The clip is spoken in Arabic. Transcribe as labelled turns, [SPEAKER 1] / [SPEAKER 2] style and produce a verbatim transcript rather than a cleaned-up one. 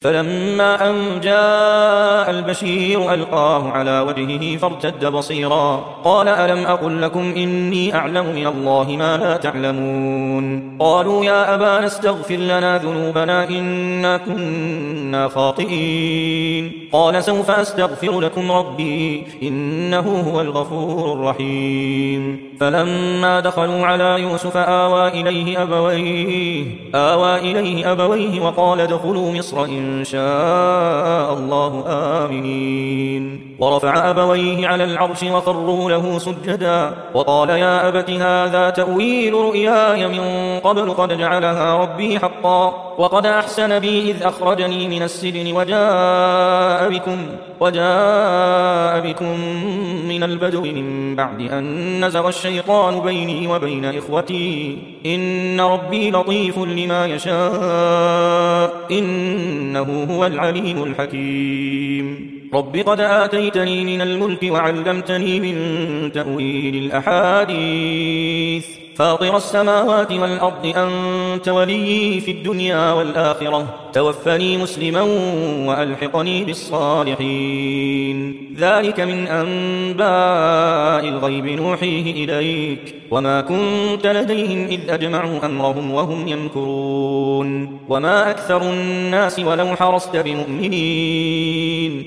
[SPEAKER 1] فلما أن جاء البشير ألقاه على وجهه فارتد بصيرا قال ألم أقل لكم إني أعلم من الله ما لا تعلمون قالوا يا أبانا استغفر لنا ذنوبنا إنا كنا خاطئين قال سوف أستغفر لكم ربي إنه هو الغفور الرحيم فلما دخلوا على يوسف آوى إليه أبويه آوى إليه أبويه وقال ادخلوا مصر إن شاء الله آمنين ورفع أبويه على العرش وخروا له سجدا وقال يا أبت هذا تأويل رؤياي من قبل قد جعلها ربي حقا وقد أحسن بي إذ أخرجني من السجن وجاء بكم وجاء بكم من البدو من بعد أن نزغ الشيطان بيني وبين إخوتي إن ربي لطيف لما يشاء إنه هو العليم الحكيم رب قد آتيتني من الملك وعلمتني من تأويل الأحاديث فاطر السماوات والأرض أنت ولي في الدنيا والآخرة توفني مسلما وألحقني بالصالحين ذلك من أنباء الغيب نوحيه إليك وما كنت لديهم إذ أجمعوا أمرهم وهم يمكرون وما أكثر الناس ولو حرصت بمؤمنين